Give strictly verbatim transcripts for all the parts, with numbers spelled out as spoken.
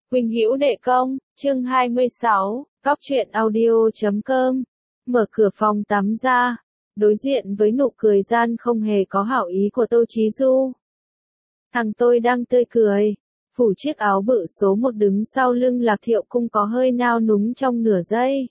Quỳnh Hữu Đệ Công, chương hai mươi sáu, Cóc truyện audio chấm com. Mở cửa phòng tắm ra, đối diện với nụ cười gian không hề có hảo ý của Tô Chí Du. Thằng tôi đang tươi cười, phủ chiếc áo bự số một đứng sau lưng Lạc Thiệu Cung có hơi nao núng trong nửa giây.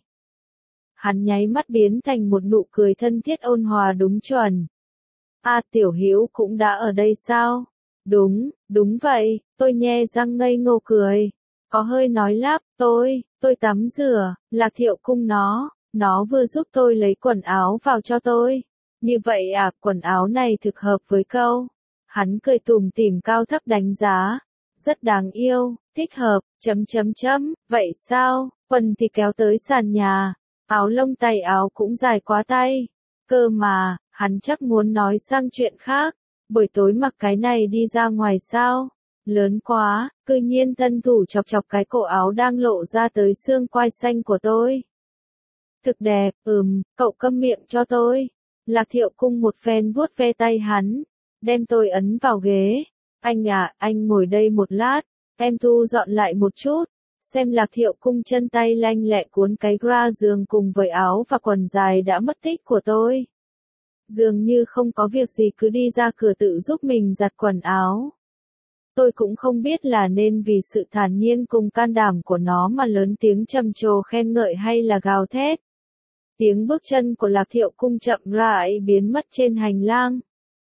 Hắn nháy mắt biến thành một nụ cười thân thiết ôn hòa đúng chuẩn. À, Tiểu Hữu cũng đã ở đây sao? Đúng, đúng vậy, tôi nhe răng ngây ngô cười. Có hơi nói lắp, tôi, tôi tắm rửa, Lạc Thiệu Cung nó, nó vừa giúp tôi lấy quần áo vào cho tôi. Như vậy à, quần áo này thực hợp với câu. Hắn cười tủm tỉm cao thấp đánh giá. Rất đáng yêu, thích hợp, chấm chấm chấm, vậy sao, quần thì kéo tới sàn nhà, áo lông tay áo cũng dài quá tay. Cơ mà, hắn chắc muốn nói sang chuyện khác, buổi tối mặc cái này đi ra ngoài sao? Lớn quá, cư nhiên thân thủ chọc chọc cái cổ áo đang lộ ra tới xương quai xanh của tôi. Thực đẹp, ừm, cậu câm miệng cho tôi. Lạc Thiệu Cung một phen vuốt ve tay hắn, đem tôi ấn vào ghế. Anh à, anh ngồi đây một lát, em thu dọn lại một chút. Xem Lạc Thiệu Cung chân tay lanh lẹ cuốn cái gra giường cùng với áo và quần dài đã mất tích của tôi. Dường như không có việc gì cứ đi ra cửa tự giúp mình giặt quần áo. Tôi cũng không biết là nên vì sự thản nhiên cùng can đảm của nó mà lớn tiếng trầm trồ khen ngợi hay là gào thét. Tiếng bước chân của Lạc Thiệu Cung chậm rãi biến mất trên hành lang.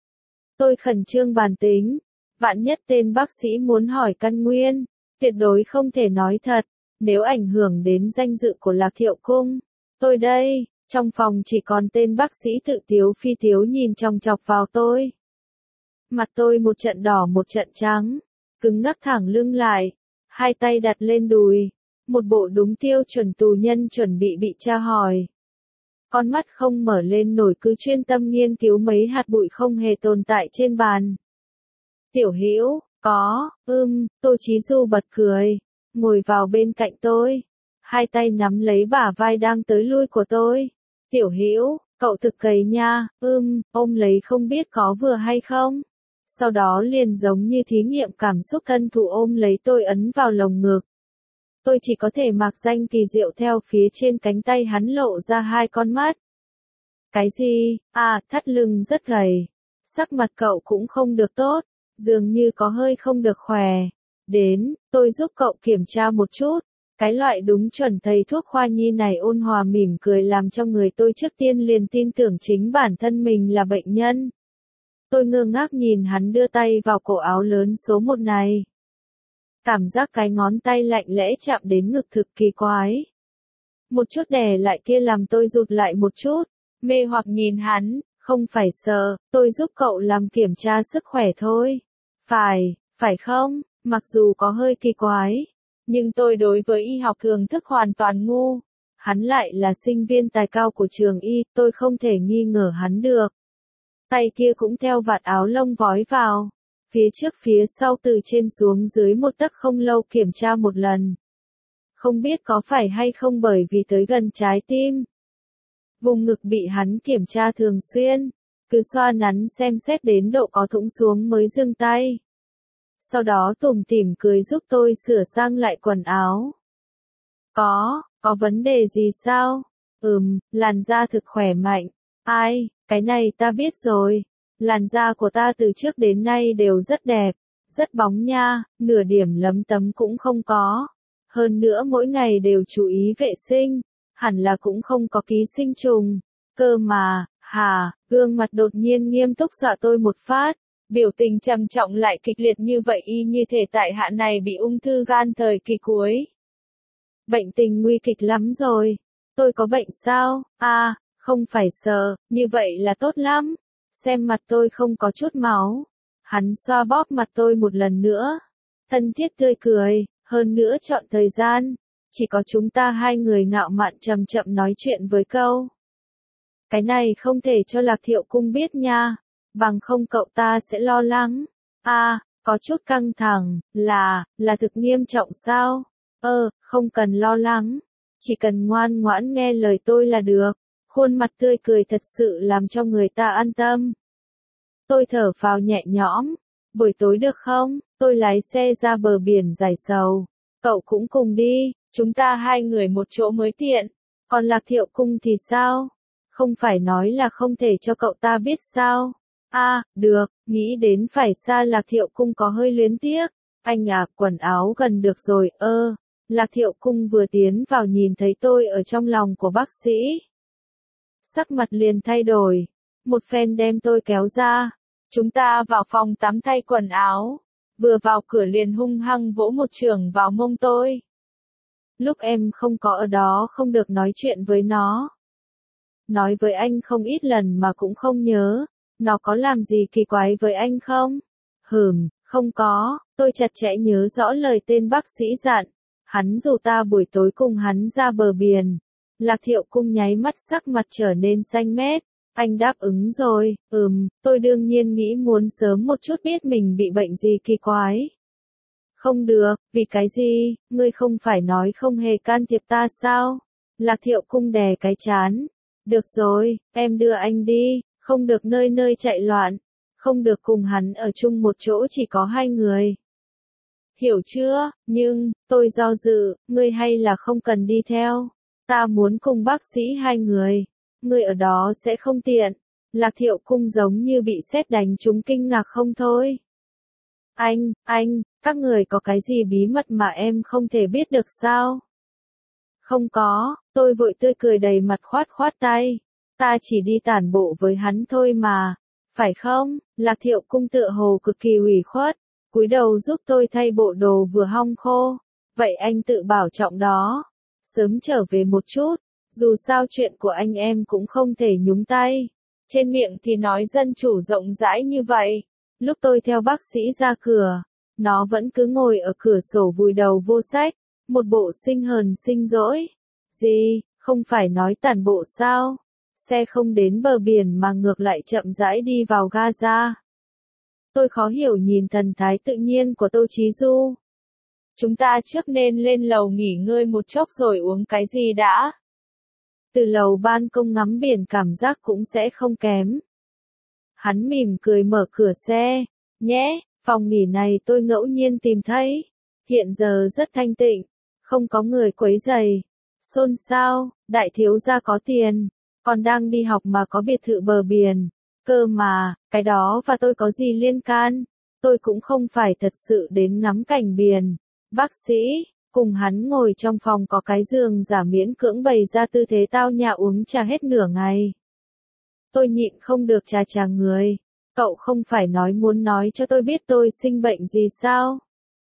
Tôi khẩn trương bàn tính, vạn nhất tên bác sĩ muốn hỏi căn nguyên, tuyệt đối không thể nói thật, nếu ảnh hưởng đến danh dự của Lạc Thiệu Cung. Tôi đây, trong phòng chỉ còn tên bác sĩ tự tiếu phi tiếu nhìn chòng chọc vào tôi. Mặt tôi một trận đỏ một trận trắng, cứng ngắc thẳng lưng lại, hai tay đặt lên đùi, một bộ đúng tiêu chuẩn tù nhân chuẩn bị bị tra hỏi. Con mắt không mở lên nổi cứ chuyên tâm nghiên cứu mấy hạt bụi không hề tồn tại trên bàn. Tiểu Hữu, có, ưm, Tô Chí Du bật cười, ngồi vào bên cạnh tôi, hai tay nắm lấy bả vai đang tới lui của tôi. Tiểu Hữu, cậu thực cầy nha, ưm, ôm lấy không biết có vừa hay không. Sau đó liền giống như thí nghiệm cảm xúc thân thủ ôm lấy tôi ấn vào lồng ngực. Tôi chỉ có thể mặc danh kỳ diệu theo phía trên cánh tay hắn lộ ra hai con mắt. Cái gì? À, thắt lưng rất gầy. Sắc mặt cậu cũng không được tốt, dường như có hơi không được khỏe. Đến, tôi giúp cậu kiểm tra một chút. Cái loại đúng chuẩn thầy thuốc khoa nhi này ôn hòa mỉm cười làm cho người tôi trước tiên liền tin tưởng chính bản thân mình là bệnh nhân. Tôi ngơ ngác nhìn hắn đưa tay vào cổ áo lớn số một này. Cảm giác cái ngón tay lạnh lẽ chạm đến ngực thực kỳ quái. Một chút đè lại kia làm tôi rụt lại một chút, mê hoặc nhìn hắn, không phải sợ, tôi giúp cậu làm kiểm tra sức khỏe thôi. Phải, phải không, mặc dù có hơi kỳ quái, nhưng tôi đối với y học thường thức hoàn toàn ngu. Hắn lại là sinh viên tài cao của trường y, tôi không thể nghi ngờ hắn được. Tay kia cũng theo vạt áo lông vói vào. Phía trước phía sau từ trên xuống dưới một tấc không lâu kiểm tra một lần. Không biết có phải hay không bởi vì tới gần trái tim. Vùng ngực bị hắn kiểm tra thường xuyên, cứ xoa nắn xem xét đến độ có thủng xuống mới dừng tay. Sau đó tủm tỉm cười giúp tôi sửa sang lại quần áo. Có, có vấn đề gì sao? Ừm, làn da thực khỏe mạnh. Ai, cái này ta biết rồi. Làn da của ta từ trước đến nay đều rất đẹp, rất bóng nha, nửa điểm lấm tấm cũng không có. Hơn nữa mỗi ngày đều chú ý vệ sinh, hẳn là cũng không có ký sinh trùng. Cơ mà, hà, gương mặt đột nhiên nghiêm túc dọa tôi một phát, biểu tình trầm trọng lại kịch liệt như vậy y như thể tại hạ này bị ung thư gan thời kỳ cuối. Bệnh tình nguy kịch lắm rồi, tôi có bệnh sao? À, không phải sợ, như vậy là tốt lắm. Xem mặt tôi không có chút máu. Hắn xoa bóp mặt tôi một lần nữa. Thân thiết tươi cười, hơn nữa chọn thời gian. Chỉ có chúng ta hai người ngạo mạn chậm chậm nói chuyện với câu. Cái này không thể cho Lạc Thiệu Cung biết nha. Bằng không cậu ta sẽ lo lắng. À, có chút căng thẳng, là, là thực nghiêm trọng sao? Ơ, không cần lo lắng. Chỉ cần ngoan ngoãn nghe lời tôi là được. Khuôn mặt tươi cười thật sự làm cho người ta an tâm. Tôi thở phào nhẹ nhõm. Buổi tối được không? Tôi lái xe ra bờ biển Giải Sầu. cậu cũng cùng đi, chúng ta hai người một chỗ mới tiện. Còn Lạc Thiệu Cung thì sao? Không phải nói là không thể cho cậu ta biết sao? À, được, nghĩ đến phải xa Lạc Thiệu Cung có hơi luyến tiếc. Anh à, quần áo gần được rồi, ơ. Lạc Thiệu Cung vừa tiến vào nhìn thấy tôi ở trong lòng của bác sĩ. Sắc mặt liền thay đổi. Một phen đem tôi kéo ra. Chúng ta vào phòng tắm thay quần áo. Vừa vào cửa liền hung hăng vỗ một chưởng vào mông tôi. Lúc em không có ở đó không được nói chuyện với nó. Nói với anh không ít lần mà cũng không nhớ. Nó có làm gì kỳ quái với anh không? Hừm, không có. Tôi chặt chẽ nhớ rõ lời tên bác sĩ dặn. Hắn rủ ta buổi tối cùng hắn ra bờ biển. Lạc Thiệu Cung nháy mắt sắc mặt trở nên xanh mét. Anh đáp ứng rồi, ừm, tôi đương nhiên nghĩ muốn sớm một chút biết mình bị bệnh gì kỳ quái. Không được, vì cái gì, ngươi không phải nói không hề can thiệp ta sao? Lạc Thiệu Cung đè cái chán. Được rồi, em đưa anh đi, không được nơi nơi chạy loạn. Không được cùng hắn ở chung một chỗ chỉ có hai người. Hiểu chưa, nhưng, tôi do dự, ngươi hay là không cần đi theo. Ta muốn cùng bác sĩ hai người. Ngươi ở đó sẽ không tiện. Lạc Thiệu Cung giống như bị sét đánh trúng kinh ngạc không thôi. Anh, anh, các người có cái gì bí mật mà em không thể biết được sao? Không có, tôi vội tươi cười đầy mặt khoát khoát tay. Ta chỉ đi tản bộ với hắn thôi mà. Phải không? Lạc Thiệu Cung tựa hồ cực kỳ ủy khuất. Cúi đầu giúp tôi thay bộ đồ vừa hong khô. Vậy anh tự bảo trọng đó. Sớm trở về một chút. Dù sao chuyện của anh em cũng không thể nhúng tay. Trên miệng thì nói dân chủ rộng rãi như vậy. Lúc tôi theo bác sĩ ra cửa, nó vẫn cứ ngồi ở cửa sổ vùi đầu vô sách. Một bộ sinh hờn sinh dỗi. Gì, không phải nói tản bộ sao? Xe không đến bờ biển mà ngược lại chậm rãi đi vào Gaza. Tôi khó hiểu nhìn thần thái tự nhiên của Tô Chí Du. Chúng ta trước nên lên lầu nghỉ ngơi một chốc rồi uống cái gì đã. Từ lầu ban công ngắm biển cảm giác cũng sẽ không kém. Hắn mỉm cười mở cửa xe. Nhé, phòng nghỉ này tôi ngẫu nhiên tìm thấy. Hiện giờ rất thanh tịnh. Không có người quấy rầy. Xôn xao, đại thiếu gia có tiền. Còn đang đi học mà có biệt thự bờ biển. Cơ mà, cái đó và tôi có gì liên can? Tôi cũng không phải thật sự đến ngắm cảnh biển. Bác sĩ, cùng hắn ngồi trong phòng có cái giường giả miễn cưỡng bày ra tư thế tao nhã uống trà hết nửa ngày. Tôi nhịn không được chà chà người. Cậu không phải nói muốn nói cho tôi biết tôi sinh bệnh gì sao?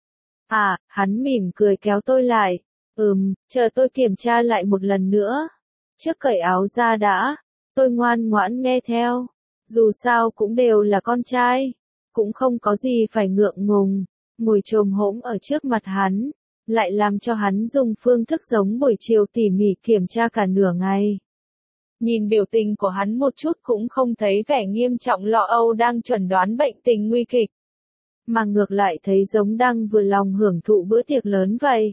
À, hắn mỉm cười kéo tôi lại. Ừm, chờ tôi kiểm tra lại một lần nữa. Trước cởi áo ra đã. Tôi ngoan ngoãn nghe theo. Dù sao cũng đều là con trai. Cũng không có gì phải ngượng ngùng. Ngồi chồm hổm ở trước mặt hắn. Lại làm cho hắn dùng phương thức giống buổi chiều tỉ mỉ kiểm tra cả nửa ngày. Nhìn biểu tình của hắn một chút cũng không thấy vẻ nghiêm trọng lo âu đang chẩn đoán bệnh tình nguy kịch. Mà ngược lại thấy giống đang vừa lòng hưởng thụ bữa tiệc lớn vậy.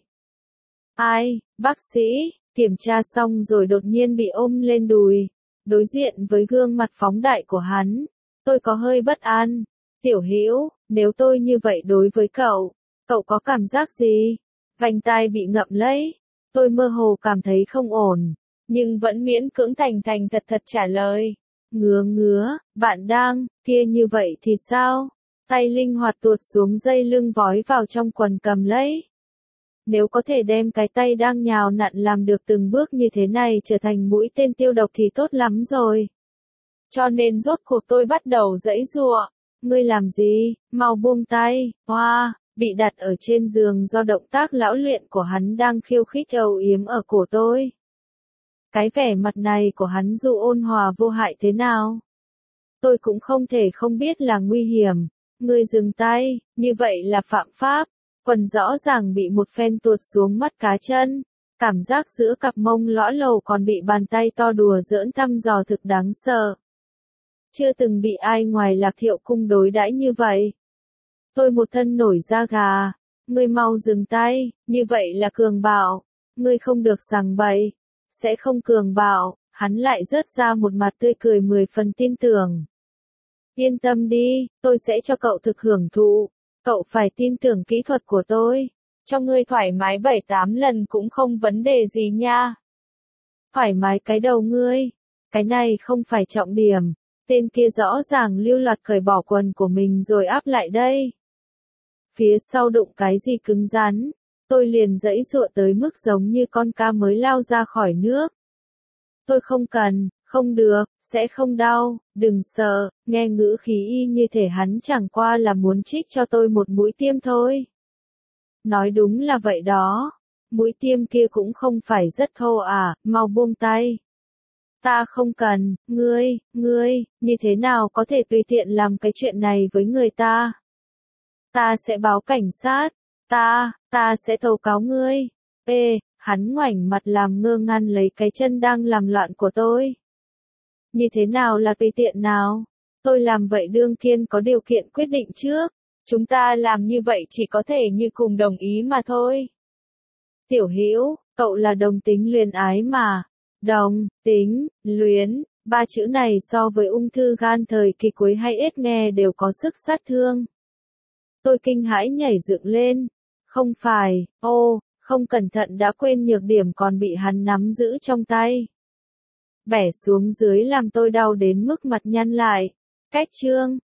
Ai, bác sĩ, kiểm tra xong rồi đột nhiên bị ôm lên đùi. Đối diện với gương mặt phóng đại của hắn. Tôi có hơi bất an. Tiểu Hữu, nếu tôi như vậy đối với cậu, cậu có cảm giác gì? Vành tai bị ngậm lấy. Tôi mơ hồ cảm thấy không ổn. Nhưng vẫn miễn cưỡng thành thành thật thật trả lời. Ngứa ngứa, bạn đang, kia như vậy thì sao? Tay linh hoạt tuột xuống dây lưng vói vào trong quần cầm lấy. Nếu có thể đem cái tay đang nhào nặn làm được từng bước như thế này trở thành mũi tên tiêu độc thì tốt lắm rồi. Cho nên rốt cuộc tôi bắt đầu giãy giụa. Ngươi làm gì, mau buông tay, hoa, wow, bị đặt ở trên giường do động tác lão luyện của hắn đang khiêu khích âu yếm ở cổ tôi. Cái vẻ mặt này của hắn dù ôn hòa vô hại thế nào. Tôi cũng không thể không biết là nguy hiểm. Ngươi dừng tay, như vậy là phạm pháp. Quần rõ ràng bị một phen tuột xuống mắt cá chân. Cảm giác giữa cặp mông lõa lồ còn bị bàn tay to đùa giỡn thăm dò thực đáng sợ. Chưa từng bị ai ngoài Lạc Thiệu Cung đối đãi như vậy. Tôi một thân nổi da gà. Ngươi mau dừng tay, như vậy là cường bạo. Ngươi không được sằng bậy. Sẽ không cường bạo, hắn lại rớt ra một mặt tươi cười mười phần tin tưởng. Yên tâm đi, tôi sẽ cho cậu thực hưởng thụ. Cậu phải tin tưởng kỹ thuật của tôi. cho ngươi thoải mái bảy tám lần cũng không vấn đề gì nha. Thoải mái cái đầu ngươi, cái này không phải trọng điểm, tên kia rõ ràng lưu loạt cởi bỏ quần của mình rồi áp lại đây. Phía sau đụng cái gì cứng rắn, tôi liền giãy giụa tới mức giống như con cá mới lao ra khỏi nước. Tôi không cần, không được, sẽ không đau, đừng sợ, nghe ngữ khí y như thể hắn chẳng qua là muốn trích cho tôi một mũi tiêm thôi. Nói đúng là vậy đó, mũi tiêm kia cũng không phải rất thô à, mau buông tay. Ta không cần, ngươi, ngươi, như thế nào có thể tùy tiện làm cái chuyện này với người ta? Ta sẽ báo cảnh sát, ta, ta sẽ tố cáo ngươi. Ê, hắn ngoảnh mặt làm ngơ ngăn lấy cái chân đang làm loạn của tôi. Như thế nào là tùy tiện nào? Tôi làm vậy đương nhiên có điều kiện quyết định trước. Chúng ta làm như vậy chỉ có thể như cùng đồng ý mà thôi. Tiểu Hữu, cậu là đồng tính luyến ái mà. Đồng, tính, luyến, ba chữ này so với ung thư gan thời kỳ cuối hay ít nghe đều có sức sát thương. Tôi kinh hãi nhảy dựng lên. Không phải, ô, không cẩn thận đã quên nhược điểm còn bị hắn nắm giữ trong tay. Bẻ xuống dưới làm tôi đau đến mức mặt nhăn lại. Cách chương.